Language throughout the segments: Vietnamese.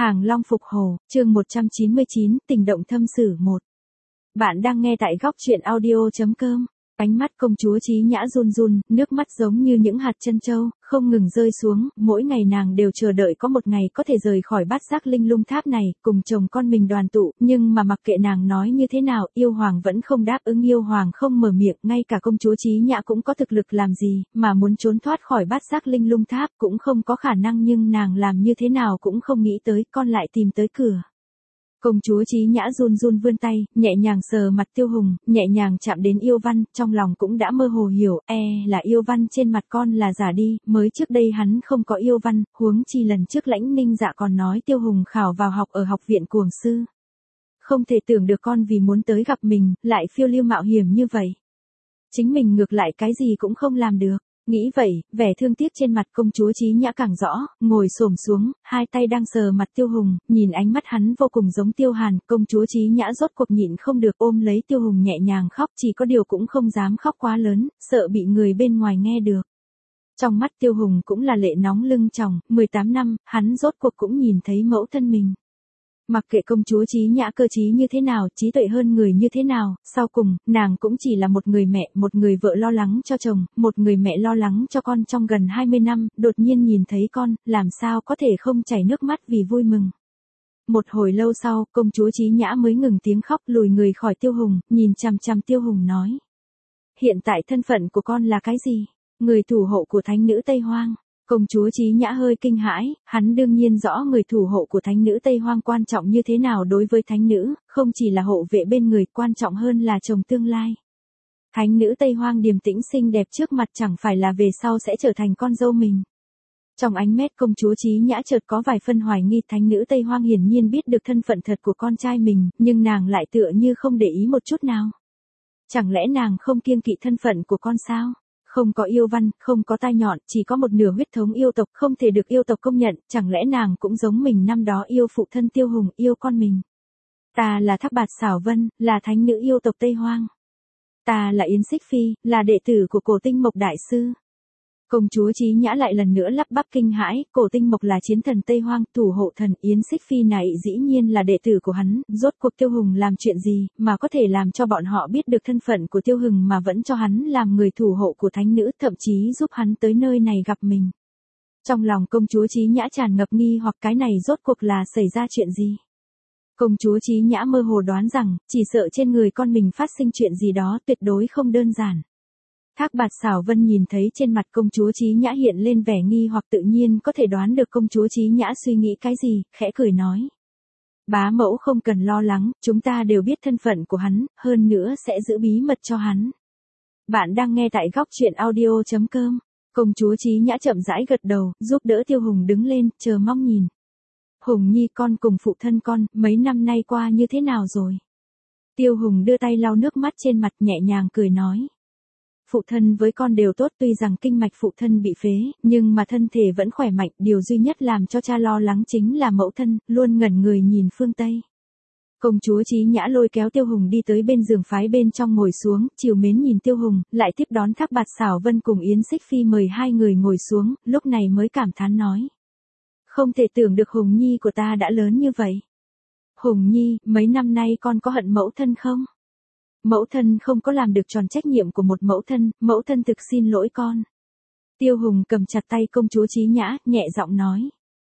Hàng Long phục hồ, chương 199, tình động thâm sử 1. Bạn đang nghe tại góc truyện audio.com. Ánh mắt công chúa Chí Nhã run run, nước mắt giống như những hạt trân châu, không ngừng rơi xuống, mỗi ngày nàng đều chờ đợi có một ngày có thể rời khỏi bát giác linh lung tháp này, cùng chồng con mình đoàn tụ, nhưng mà mặc kệ nàng nói như thế nào, yêu hoàng vẫn không đáp ứng, yêu hoàng không mở miệng, ngay cả công chúa Chí Nhã cũng có thực lực làm gì, mà muốn trốn thoát khỏi bát giác linh lung tháp cũng không có khả năng, nhưng nàng làm như thế nào cũng không nghĩ tới, con lại tìm tới cửa. Công chúa Chí Nhã run run vươn tay, nhẹ nhàng sờ mặt Tiêu Hùng, nhẹ nhàng chạm đến yêu văn, trong lòng cũng đã mơ hồ hiểu, là yêu văn trên mặt con là giả đi, mới trước đây hắn không có yêu văn, huống chi lần trước Lãnh Ninh Dạ còn nói Tiêu Hùng khảo vào học ở học viện Cuồng Sư. Không thể tưởng được con vì muốn tới gặp mình, lại phiêu lưu mạo hiểm như vậy. Chính mình ngược lại cái gì cũng không làm được. Nghĩ vậy, vẻ thương tiếc trên mặt công chúa Chí Nhã càng rõ, ngồi xổm xuống, hai tay đang sờ mặt Tiêu Hùng, nhìn ánh mắt hắn vô cùng giống Tiêu Hàn, công chúa Chí Nhã rốt cuộc nhịn không được ôm lấy Tiêu Hùng nhẹ nhàng khóc, chỉ có điều cũng không dám khóc quá lớn, sợ bị người bên ngoài nghe được. Trong mắt Tiêu Hùng cũng là lệ nóng lưng tròng, 18 năm, hắn rốt cuộc cũng nhìn thấy mẫu thân mình. Mặc kệ công chúa Chí Nhã cơ trí như thế nào, trí tuệ hơn người như thế nào, sau cùng, nàng cũng chỉ là một người mẹ, một người vợ lo lắng cho chồng, một người mẹ lo lắng cho con trong gần 20 năm, đột nhiên nhìn thấy con, làm sao có thể không chảy nước mắt vì vui mừng. Một hồi lâu sau, công chúa Chí Nhã mới ngừng tiếng khóc, lùi người khỏi Tiêu Hùng, nhìn chằm chằm Tiêu Hùng nói. Hiện tại thân phận của con là cái gì? Người thủ hộ của thánh nữ Tây Hoang. Công chúa Chí Nhã hơi kinh hãi, hắn đương nhiên rõ người thủ hộ của thánh nữ Tây Hoang quan trọng như thế nào đối với thánh nữ, không chỉ là hộ vệ bên người, quan trọng hơn là chồng tương lai. Thánh nữ Tây Hoang điềm tĩnh xinh đẹp trước mặt chẳng phải là về sau sẽ trở thành con dâu mình. Trong ánh mắt công chúa Chí Nhã chợt có vài phân hoài nghi, thánh nữ Tây Hoang hiển nhiên biết được thân phận thật của con trai mình, nhưng nàng lại tựa như không để ý một chút nào. Chẳng lẽ nàng không kiêng kỵ thân phận của con sao? Không có yêu văn, không có tai nhọn, chỉ có một nửa huyết thống yêu tộc, không thể được yêu tộc công nhận, chẳng lẽ nàng cũng giống mình năm đó yêu phụ thân Tiêu Hùng, yêu con mình. Ta là Thác Bạt Xảo Vân, là thánh nữ yêu tộc Tây Hoang. Ta là Yến Xích Phi, là đệ tử của Cổ Tinh Mộc Đại Sư. Công chúa Chí Nhã lại lần nữa lắp bắp kinh hãi, Cổ Tinh Mộc là chiến thần Tây Hoang, thủ hộ thần, Yến Xích Phi này dĩ nhiên là đệ tử của hắn, rốt cuộc Tiêu Hùng làm chuyện gì, mà có thể làm cho bọn họ biết được thân phận của Tiêu Hùng mà vẫn cho hắn làm người thủ hộ của thánh nữ, thậm chí giúp hắn tới nơi này gặp mình. Trong lòng công chúa Chí Nhã tràn ngập nghi hoặc, cái này rốt cuộc là xảy ra chuyện gì. Công chúa Chí Nhã mơ hồ đoán rằng, chỉ sợ trên người con mình phát sinh chuyện gì đó tuyệt đối không đơn giản. Thác Bạt Xảo Vân nhìn thấy trên mặt công chúa Chí Nhã hiện lên vẻ nghi hoặc, tự nhiên có thể đoán được công chúa Chí Nhã suy nghĩ cái gì, khẽ cười nói. Bá mẫu không cần lo lắng, chúng ta đều biết thân phận của hắn, hơn nữa sẽ giữ bí mật cho hắn. Bạn đang nghe tại góc truyện audio.com. Công chúa Chí Nhã chậm rãi gật đầu, giúp đỡ Tiêu Hùng đứng lên, chờ mong nhìn. Hùng nhi, con cùng phụ thân con, mấy năm nay qua như thế nào rồi? Tiêu Hùng đưa tay lau nước mắt trên mặt, nhẹ nhàng cười nói. Phụ thân với con đều tốt, tuy rằng kinh mạch phụ thân bị phế, nhưng mà thân thể vẫn khỏe mạnh, điều duy nhất làm cho cha lo lắng chính là mẫu thân, luôn ngẩn người nhìn phương Tây. Công chúa Chí Nhã lôi kéo Tiêu Hùng đi tới bên giường phái bên trong ngồi xuống, trìu mến nhìn Tiêu Hùng, lại tiếp đón Thác Bạt Xảo Vân cùng Yến Xích Phi mời hai người ngồi xuống, lúc này mới cảm thán nói. Không thể tưởng được Hùng nhi của ta đã lớn như vậy. Hùng nhi, mấy năm nay con có hận mẫu thân không? Mẫu thân không có làm được tròn trách nhiệm của một mẫu thân thực xin lỗi con. Tiêu Hùng cầm chặt tay công chúa Chí Nhã, nhẹ giọng nói.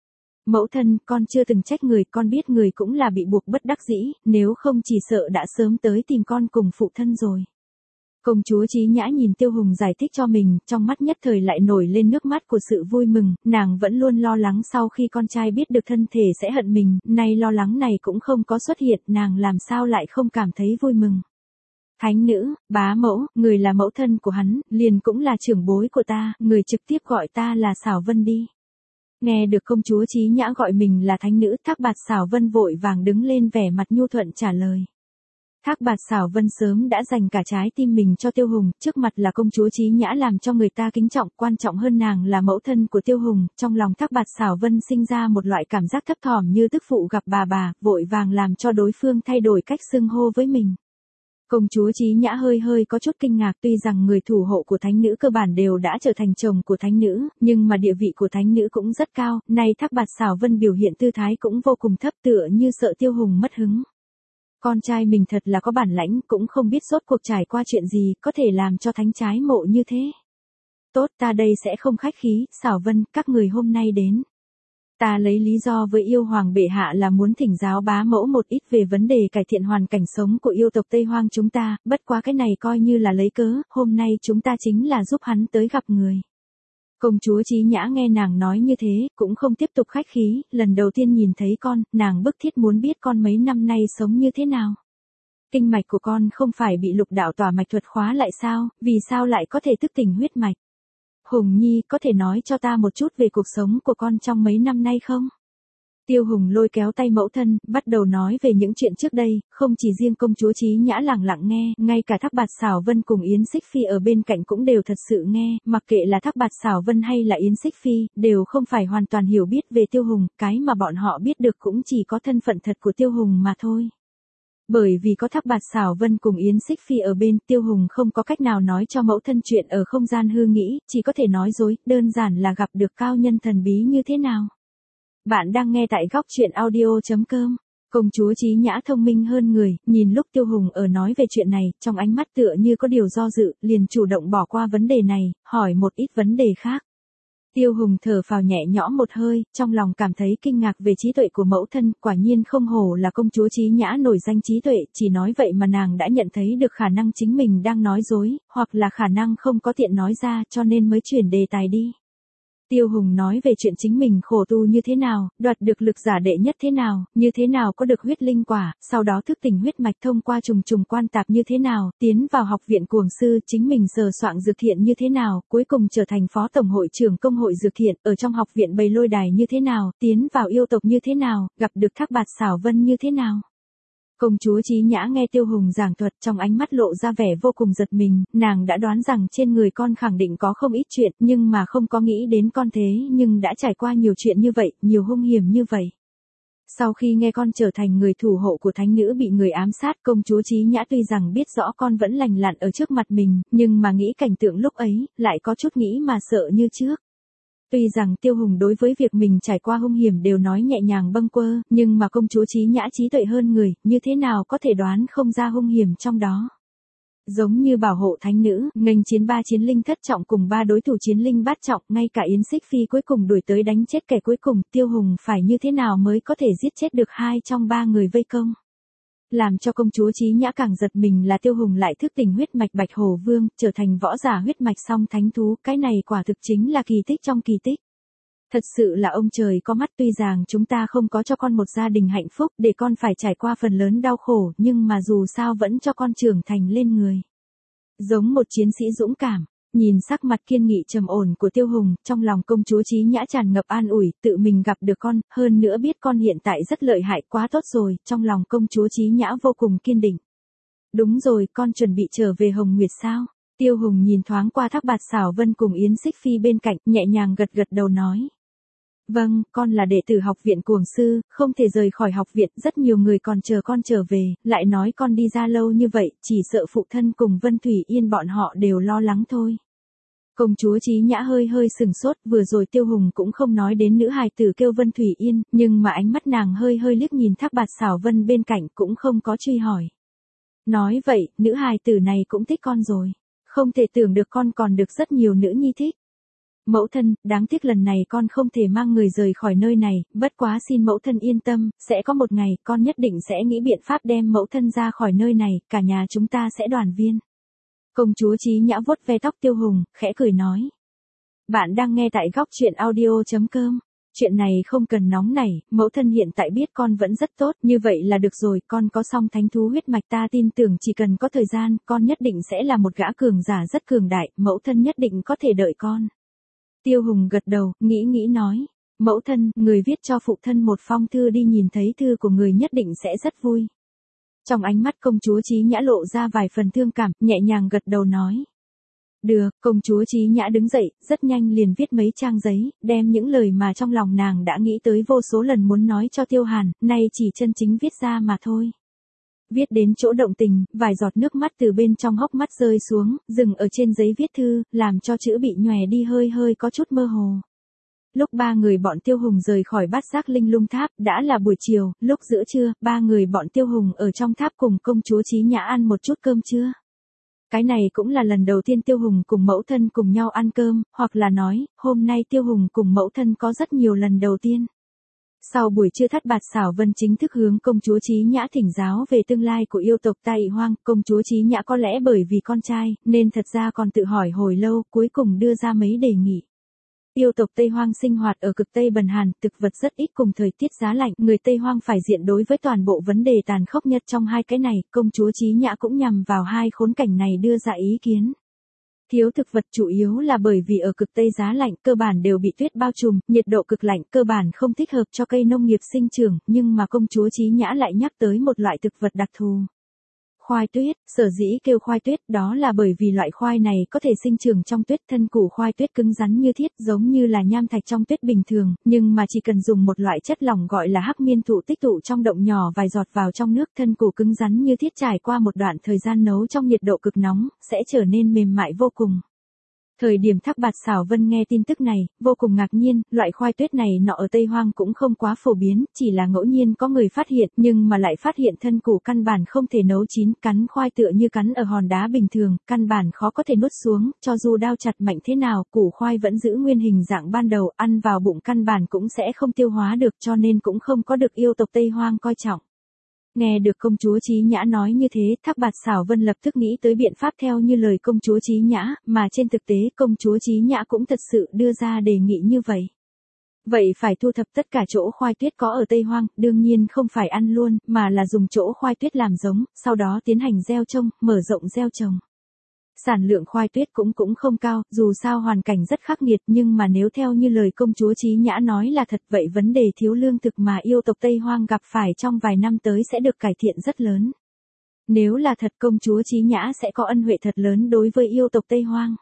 Mẫu thân, con chưa từng trách người, con biết người cũng là bị buộc bất đắc dĩ, nếu không chỉ sợ đã sớm tới tìm con cùng phụ thân rồi. Công chúa Chí Nhã nhìn Tiêu Hùng giải thích cho mình, trong mắt nhất thời lại nổi lên nước mắt của sự vui mừng, nàng vẫn luôn lo lắng sau khi con trai biết được thân thể sẽ hận mình, nay lo lắng này cũng không có xuất hiện, nàng làm sao lại không cảm thấy vui mừng. Thánh nữ, bá mẫu, người là mẫu thân của hắn, liền cũng là trưởng bối của ta, người trực tiếp gọi ta là Xảo Vân đi. Nghe được công chúa Chí Nhã gọi mình là thánh nữ, Thác Bạt Xảo Vân vội vàng đứng lên, vẻ mặt nhu thuận trả lời. Thác Bạt Xảo Vân sớm đã dành cả trái tim mình cho Tiêu Hùng, trước mặt là công chúa Chí Nhã làm cho người ta kính trọng, quan trọng hơn nàng là mẫu thân của Tiêu Hùng, trong lòng Thác Bạt Xảo Vân sinh ra một loại cảm giác thấp thỏm như tức phụ gặp bà, vội vàng làm cho đối phương thay đổi cách xưng hô với mình. Công chúa Chí Nhã hơi hơi có chút kinh ngạc, tuy rằng người thủ hộ của thánh nữ cơ bản đều đã trở thành chồng của thánh nữ, nhưng mà địa vị của thánh nữ cũng rất cao, nay Thác Bạt Xảo Vân biểu hiện tư thái cũng vô cùng thấp, tựa như sợ Tiêu Hùng mất hứng. Con trai mình thật là có bản lãnh, cũng không biết rốt cuộc trải qua chuyện gì, có thể làm cho thánh trái mộ như thế. Tốt, ta đây sẽ không khách khí, Xảo Vân, các người hôm nay đến. Ta lấy lý do với yêu hoàng bệ hạ là muốn thỉnh giáo bá mẫu một ít về vấn đề cải thiện hoàn cảnh sống của yêu tộc Tây Hoang chúng ta, bất quá cái này coi như là lấy cớ, hôm nay chúng ta chính là giúp hắn tới gặp người. Công chúa Chí Nhã nghe nàng nói như thế, cũng không tiếp tục khách khí, lần đầu tiên nhìn thấy con, nàng bức thiết muốn biết con mấy năm nay sống như thế nào. Kinh mạch của con không phải bị lục đạo tỏa mạch thuật khóa lại sao, vì sao lại có thể thức tỉnh huyết mạch? Hùng Nhi, có thể nói cho ta một chút về cuộc sống của con trong mấy năm nay không? Tiêu Hùng lôi kéo tay mẫu thân, bắt đầu nói về những chuyện trước đây, không chỉ riêng công chúa Chí Nhã lẳng lặng nghe, ngay cả Thác Bạt Xảo Vân cùng Yến Xích Phi ở bên cạnh cũng đều thật sự nghe, mặc kệ là Thác Bạt Xảo Vân hay là Yến Xích Phi, đều không phải hoàn toàn hiểu biết về Tiêu Hùng, cái mà bọn họ biết được cũng chỉ có thân phận thật của Tiêu Hùng mà thôi. Bởi vì có Thác Bạt Xảo Vân cùng Yến Xích Phi ở bên, Tiêu Hùng không có cách nào nói cho mẫu thân chuyện ở không gian hư nghĩ, chỉ có thể nói dối, đơn giản là gặp được cao nhân thần bí như thế nào. Bạn đang nghe tại góc truyện audio.com. Công chúa Chí Nhã thông minh hơn người, nhìn lúc Tiêu Hùng ở nói về chuyện này, trong ánh mắt tựa như có điều do dự, liền chủ động bỏ qua vấn đề này, hỏi một ít vấn đề khác. Tiêu Hùng thở phào nhẹ nhõm một hơi, trong lòng cảm thấy kinh ngạc về trí tuệ của mẫu thân, quả nhiên không hổ là công chúa Chí Nhã nổi danh trí tuệ, chỉ nói vậy mà nàng đã nhận thấy được khả năng chính mình đang nói dối, hoặc là khả năng không có tiện nói ra, cho nên mới chuyển đề tài đi. Tiêu Hùng nói về chuyện chính mình khổ tu như thế nào, đoạt được lực giả đệ nhất thế nào, như thế nào có được huyết linh quả, sau đó thức tỉnh huyết mạch thông qua trùng trùng quan tạp như thế nào, tiến vào học viện cuồng sư, chính mình sờ soạn dược thiện như thế nào, cuối cùng trở thành phó tổng hội trưởng công hội dược thiện, ở trong học viện bày lôi đài như thế nào, tiến vào yêu tộc như thế nào, gặp được Thác Bạt Xảo Vân như thế nào. Công chúa Chí Nhã nghe Tiêu Hùng giảng thuật, trong ánh mắt lộ ra vẻ vô cùng giật mình, nàng đã đoán rằng trên người con khẳng định có không ít chuyện, nhưng mà không có nghĩ đến con thế nhưng đã trải qua nhiều chuyện như vậy, nhiều hung hiểm như vậy. Sau khi nghe con trở thành người thủ hộ của thánh nữ bị người ám sát, công chúa Chí Nhã tuy rằng biết rõ con vẫn lành lặn ở trước mặt mình, nhưng mà nghĩ cảnh tượng lúc ấy, lại có chút nghĩ mà sợ như trước. Tuy rằng Tiêu Hùng đối với việc mình trải qua hung hiểm đều nói nhẹ nhàng bâng quơ, nhưng mà công chúa Chí Nhã trí tuệ hơn người, như thế nào có thể đoán không ra hung hiểm trong đó. Giống như bảo hộ thánh nữ, nghênh chiến 3 chiến linh thất trọng cùng 3 đối thủ chiến linh bát trọng, ngay cả Yến Xích Phi cuối cùng đuổi tới đánh chết kẻ cuối cùng, Tiêu Hùng phải như thế nào mới có thể giết chết được 2 trong 3 người vây công. Làm cho công chúa Chí Nhã càng giật mình là Tiêu Hùng lại thức tỉnh huyết mạch Bạch Hổ Vương, trở thành võ giả huyết mạch song thánh thú, cái này quả thực chính là kỳ tích trong kỳ tích. Thật sự là ông trời có mắt, tuy rằng chúng ta không có cho con một gia đình hạnh phúc, để con phải trải qua phần lớn đau khổ, nhưng mà dù sao vẫn cho con trưởng thành lên người. Giống một chiến sĩ dũng cảm. Nhìn sắc mặt kiên nghị trầm ổn của Tiêu Hùng, trong lòng công chúa Chí Nhã tràn ngập an ủi, tự mình gặp được con, hơn nữa biết con hiện tại rất lợi hại, quá tốt rồi, trong lòng công chúa Chí Nhã vô cùng kiên định. Đúng rồi, con chuẩn bị trở về Hồng Nguyệt sao? Tiêu Hùng nhìn thoáng qua Thác Bạt Xảo Vân cùng Yến Xích Phi bên cạnh, nhẹ nhàng gật gật đầu nói. Vâng, con là đệ tử học viện cuồng sư, không thể rời khỏi học viện, rất nhiều người còn chờ con trở về, lại nói con đi ra lâu như vậy, chỉ sợ phụ thân cùng Vân Thủy Yên bọn họ đều lo lắng thôi. Công chúa Chí Nhã hơi hơi sừng sốt, vừa rồi Tiêu Hùng cũng không nói đến nữ hài tử kêu Vân Thủy Yên, nhưng mà ánh mắt nàng hơi hơi liếc nhìn Thác Bạt Xảo Vân bên cạnh cũng không có truy hỏi. Nói vậy, nữ hài tử này cũng thích con rồi, không thể tưởng được con còn được rất nhiều nữ nhi thích. Mẫu thân, đáng tiếc lần này con không thể mang người rời khỏi nơi này, bất quá xin mẫu thân yên tâm, sẽ có một ngày con nhất định sẽ nghĩ biện pháp đem mẫu thân ra khỏi nơi này, cả nhà chúng ta sẽ đoàn viên. Công chúa Chí Nhã vuốt ve tóc Tiêu Hùng, khẽ cười nói. Bạn đang nghe tại góc truyện audio.com. Chuyện này không cần nóng nảy, mẫu thân hiện tại biết con vẫn rất tốt, như vậy là được rồi, con có song thánh thú huyết mạch, ta tin tưởng chỉ cần có thời gian, con nhất định sẽ là một gã cường giả rất cường đại, mẫu thân nhất định có thể đợi con. Tiêu Hùng gật đầu, nghĩ nói. Mẫu thân, người viết cho phụ thân một phong thư đi, nhìn thấy thư của người nhất định sẽ rất vui. Trong ánh mắt công chúa Chí Nhã lộ ra vài phần thương cảm, nhẹ nhàng gật đầu nói. Được, công chúa Chí Nhã đứng dậy, rất nhanh liền viết mấy trang giấy, đem những lời mà trong lòng nàng đã nghĩ tới vô số lần muốn nói cho Tiêu Hàn, nay chỉ chân chính viết ra mà thôi. Viết đến chỗ động tình, vài giọt nước mắt từ bên trong hốc mắt rơi xuống, dừng ở trên giấy viết thư, làm cho chữ bị nhòe đi hơi hơi có chút mơ hồ. Lúc ba người bọn Tiêu Hùng rời khỏi Bát Giác Linh Lung Tháp, đã là buổi chiều, lúc giữa trưa, ba người bọn Tiêu Hùng ở trong tháp cùng công chúa Chí Nhã ăn một chút cơm trưa. Cái này cũng là lần đầu tiên Tiêu Hùng cùng mẫu thân cùng nhau ăn cơm, hoặc là nói, hôm nay Tiêu Hùng cùng mẫu thân có rất nhiều lần đầu tiên. Sau buổi trưa Thát Bạt Xảo Vân chính thức hướng công chúa Chí Nhã thỉnh giáo về tương lai của yêu tộc Tai Hoang, công chúa Chí Nhã có lẽ bởi vì con trai, nên thật ra còn tự hỏi hồi lâu, cuối cùng đưa ra mấy đề nghị. Yêu tộc Tây Hoang sinh hoạt ở cực Tây Bần Hàn, thực vật rất ít cùng thời tiết giá lạnh, người Tây Hoang phải diện đối với toàn bộ vấn đề tàn khốc nhất trong hai cái này, công chúa Chí Nhã cũng nhằm vào hai khốn cảnh này đưa ra ý kiến. Thiếu thực vật chủ yếu là bởi vì ở cực Tây giá lạnh cơ bản đều bị tuyết bao trùm, nhiệt độ cực lạnh cơ bản không thích hợp cho cây nông nghiệp sinh trưởng, nhưng mà công chúa Chí Nhã lại nhắc tới một loại thực vật đặc thù. Khoai tuyết, sở dĩ kêu khoai tuyết đó là bởi vì loại khoai này có thể sinh trưởng trong tuyết, thân củ khoai tuyết cứng rắn như thiết giống như là nham thạch trong tuyết bình thường, nhưng mà chỉ cần dùng một loại chất lỏng gọi là hắc miên thụ tích tụ trong động nhỏ vài giọt vào trong nước, thân củ cứng rắn như thiết trải qua một đoạn thời gian nấu trong nhiệt độ cực nóng, sẽ trở nên mềm mại vô cùng. Thời điểm Thác Bạt Xảo Vân nghe tin tức này, vô cùng ngạc nhiên, loại khoai tuyết này nọ ở Tây Hoang cũng không quá phổ biến, chỉ là ngẫu nhiên có người phát hiện, nhưng mà lại phát hiện thân củ căn bản không thể nấu chín, cắn khoai tựa như cắn ở hòn đá bình thường, căn bản khó có thể nuốt xuống, cho dù đao chặt mạnh thế nào, củ khoai vẫn giữ nguyên hình dạng ban đầu, ăn vào bụng căn bản cũng sẽ không tiêu hóa được, cho nên cũng không có được yêu tộc Tây Hoang coi trọng. Nghe được công chúa Chí Nhã nói như thế, Thác Bạt Xảo Vân lập tức nghĩ tới biện pháp theo như lời công chúa Chí Nhã, mà trên thực tế công chúa Chí Nhã cũng thật sự đưa ra đề nghị như vậy. Vậy phải thu thập tất cả chỗ khoai tuyết có ở Tây Hoang, đương nhiên không phải ăn luôn, mà là dùng chỗ khoai tuyết làm giống, sau đó tiến hành gieo trồng, mở rộng gieo trồng. Sản lượng khoai tuyết cũng không cao, dù sao hoàn cảnh rất khắc nghiệt, nhưng mà nếu theo như lời công chúa Chí Nhã nói là thật, vậy vấn đề thiếu lương thực mà yêu tộc Tây Hoang gặp phải trong vài năm tới sẽ được cải thiện rất lớn. Nếu là thật, công chúa Chí Nhã sẽ có ân huệ thật lớn đối với yêu tộc Tây Hoang.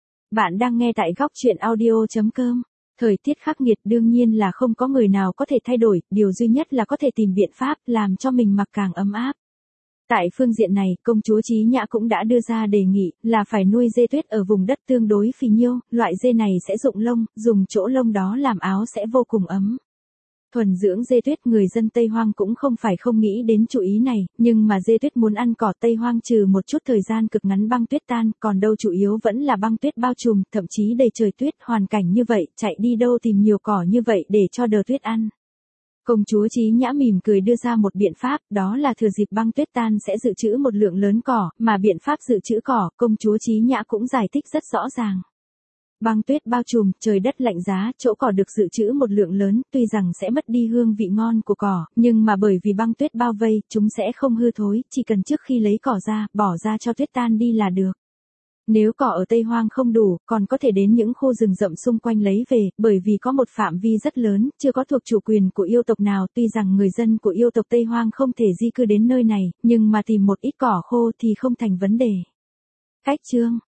Bạn đang nghe tại góc truyện audio.com. Thời tiết khắc nghiệt đương nhiên là không có người nào có thể thay đổi, điều duy nhất là có thể tìm biện pháp làm cho mình mặc càng ấm áp. Tại phương diện này, công chúa Chí Nhã cũng đã đưa ra đề nghị là phải nuôi dê tuyết ở vùng đất tương đối phì nhiêu, loại dê này sẽ rụng lông, dùng chỗ lông đó làm áo sẽ vô cùng ấm. Thuần dưỡng dê tuyết, người dân Tây Hoang cũng không phải không nghĩ đến chủ ý này, nhưng mà dê tuyết muốn ăn cỏ Tây Hoang trừ một chút thời gian cực ngắn băng tuyết tan, còn đâu chủ yếu vẫn là băng tuyết bao trùm, thậm chí đầy trời tuyết, hoàn cảnh như vậy, chạy đi đâu tìm nhiều cỏ như vậy để cho đờ tuyết ăn. Công chúa Chí Nhã mỉm cười đưa ra một biện pháp, đó là thừa dịp băng tuyết tan sẽ dự trữ một lượng lớn cỏ, mà biện pháp dự trữ cỏ, công chúa Chí Nhã cũng giải thích rất rõ ràng. Băng tuyết bao trùm, trời đất lạnh giá, chỗ cỏ được dự trữ một lượng lớn, tuy rằng sẽ mất đi hương vị ngon của cỏ, nhưng mà bởi vì băng tuyết bao vây, chúng sẽ không hư thối, chỉ cần trước khi lấy cỏ ra, bỏ ra cho tuyết tan đi là được. Nếu cỏ ở Tây Hoang không đủ, còn có thể đến những khu rừng rậm xung quanh lấy về, bởi vì có một phạm vi rất lớn, chưa có thuộc chủ quyền của yêu tộc nào, tuy rằng người dân của yêu tộc Tây Hoang không thể di cư đến nơi này, nhưng mà tìm một ít cỏ khô thì không thành vấn đề. Cách chương